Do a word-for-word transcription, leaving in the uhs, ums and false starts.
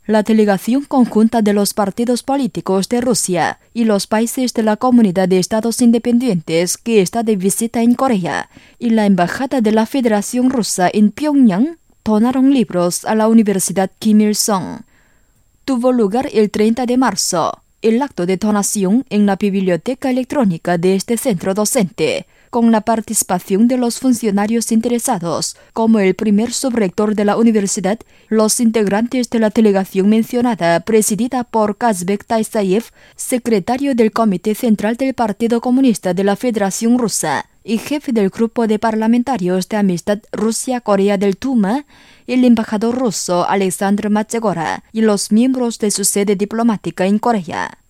La delegación conjunta de los partidos políticos de Rusia y los países de la Comunidad de Estados Independientes que está de visita en Corea y la Embajada de la Federación Rusa en Pyongyang donaron libros a la Universidad Kim Il-sung. Tuvo lugar el treinta de marzo el acto de donación en la biblioteca electrónica de este centro docente, con la participación de los funcionarios interesados, como el primer subrector de la universidad, los integrantes de la delegación mencionada, presidida por Kazbek Taisayev, secretario del Comité Central del Partido Comunista de la Federación Rusa y jefe del grupo de parlamentarios de amistad Rusia-Corea del Duma, el embajador ruso Alexander Machegora y los miembros de su sede diplomática en Corea.